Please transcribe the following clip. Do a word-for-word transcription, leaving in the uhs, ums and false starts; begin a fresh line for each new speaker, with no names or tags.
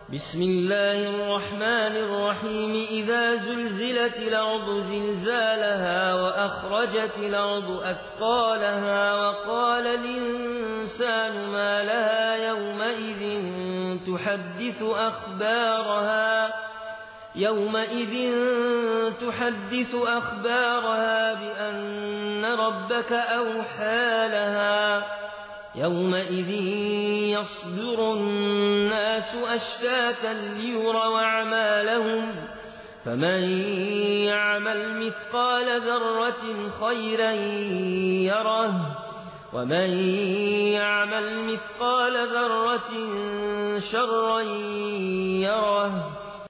بسم الله الرحمن الرحيم إذا زلزلت الأرض زلزالها وأخرجت الأرض أثقالها وقال الإنسان ما لها يومئذ تحدث أخبارها يومئذ تحدث أخبارها بأن ربك أوحى لها يومئذ يصدر الناس أشتاتا ليروا أعمالهم فمن يعمل مثقال ذرة خيرا يره ومن يعمل مثقال ذرة شرا يره